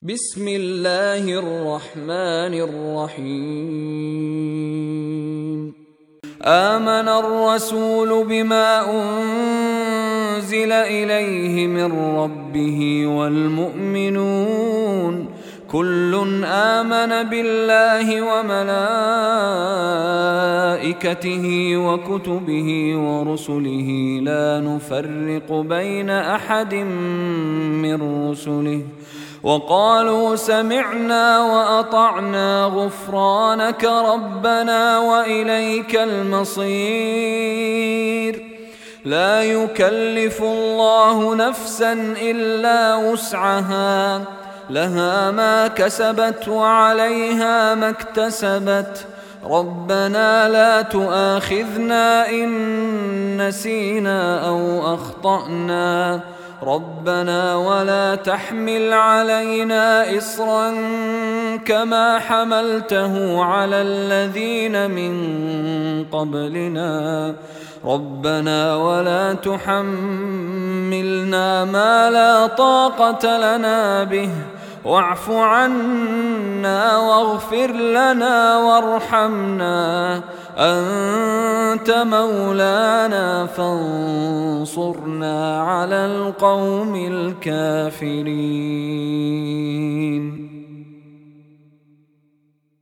بسم الله الرحمن الرحيم. آمن الرسول بما أنزل إليه من ربه والمؤمنون كل آمن بالله وملائكته وكتبه ورسله لا نفرق بين أحد من رسله وقالوا سمعنا وأطعنا غفرانك ربنا وإليك المصير. لا يكلف الله نفسا إلا وسعها، لها ما كسبت وعليها ما اكتسبت. ربنا لا تؤاخذنا إن نسينا أو أخطأنا، ربنا ولا تحمل علينا إصرا كما حملته على الذين من قبلنا، ربنا ولا تحملنا ما لا طاقة لنا به، واعف عنا واغفر لنا وارحمنا، أنت مولانا فانصرنا على القوم الكافرين.